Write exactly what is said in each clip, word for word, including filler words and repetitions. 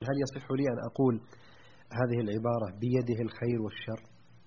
هل يصح لي أن أقول هذه العبارة بيده الخير والشر؟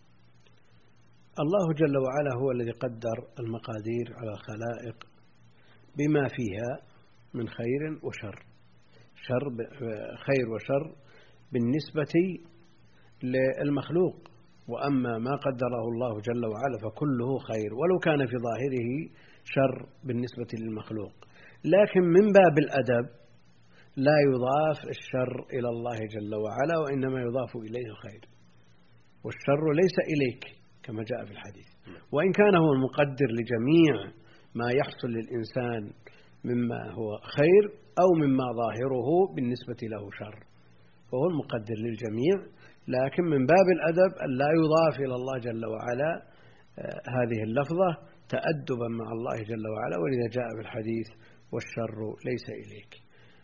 الله جل وعلا هو الذي قدر المقادير على الخلائق بما فيها من خير وشر، شر خير وشر بالنسبة للمخلوق، وأما ما قدره الله جل وعلا فكله خير ولو كان في ظاهره شر بالنسبة للمخلوق. لكن من باب الأدب لا يضاف الشر إلى الله جل وعلا، وإنما يضاف إليه الخير، والشر ليس إليك كما جاء في الحديث، وإن كان هو المقدر لجميع ما يحصل للإنسان مما هو خير أو مما ظاهره بالنسبة له شر، فهو المقدر للجميع. لكن من باب الأدب أن لا يضاف إلى الله جل وعلا هذه اللفظة تأدبا مع الله جل وعلا، ولذا جاء في الحديث والشر ليس إليك.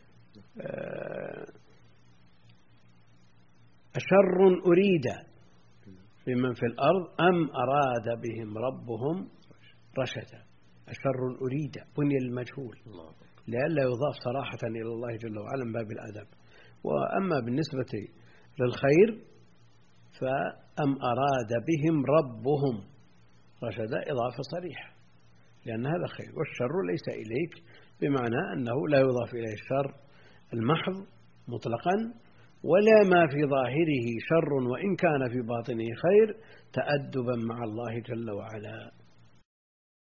أشر أريد بمن في الأرض أم أراد بهم ربهم رشدا؟ أشر أريد بني المجهول لئلا يضاف صراحة إلى الله جل وعلا من باب الأدب. وأما بالنسبة للخير فأم أراد بهم ربهم رشدا إضافة صريحة، لأن هذا خير، والشر ليس إليك بمعنى أنه لا يضاف إليه الشر المحض مطلقا، ولا ما في ظاهره شر وإن كان في باطنه خير، تأدبا مع الله جل وعلا.